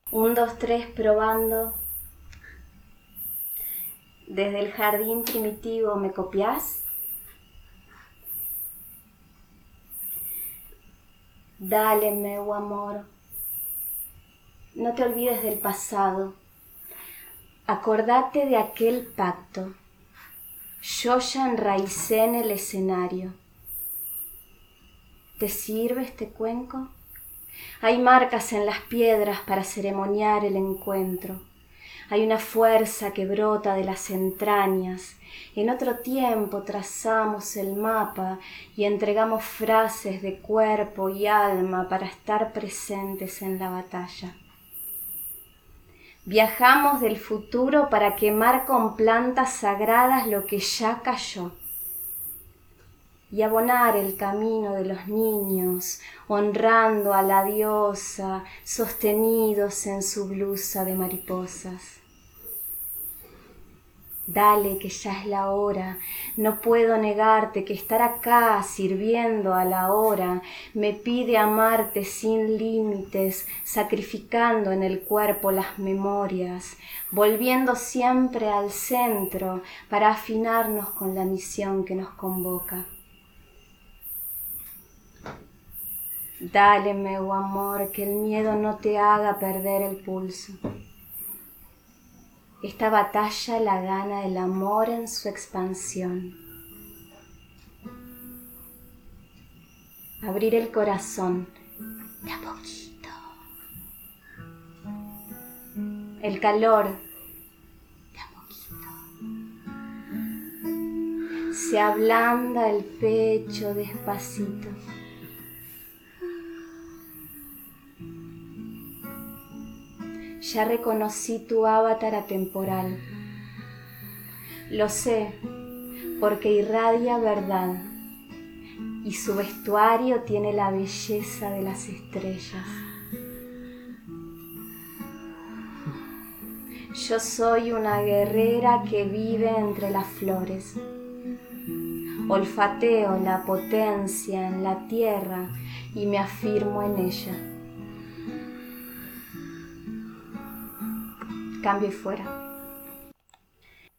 1, 2, 3, probando. Desde el jardín primitivo, ¿me copias? Dale, meu amor. No te olvides del pasado. Acordate de aquel pacto. Yo ya enraicé en el escenario. ¿Te sirve este cuenco? Hay marcas en las piedras para ceremoniar el encuentro. Hay una fuerza que brota de las entrañas. En otro tiempo trazamos el mapa y entregamos frases de cuerpo y alma para estar presentes en la batalla. Viajamos del futuro para quemar con plantas sagradas lo que ya cayó y abonar el camino de los niños, honrando a la diosa, sostenidos en su blusa de mariposas. Dale, que ya es la hora, no puedo negarte que estar acá sirviendo a la hora me pide amarte sin límites, sacrificando en el cuerpo las memorias, volviendo siempre al centro para afinarnos con la misión que nos convoca. Dale, meu amor, que el miedo no te haga perder el pulso. Esta batalla la gana el amor en su expansión. Abrir el corazón de a poquito. El calor de a poquito. Se ablanda el pecho despacito. Ya reconocí tu avatar atemporal. Lo sé, porque irradia verdad y su vestuario tiene la belleza de las estrellas. Yo soy una guerrera que vive entre las flores. Olfateo la potencia en la tierra y me afirmo en ella. Cambio y fuera.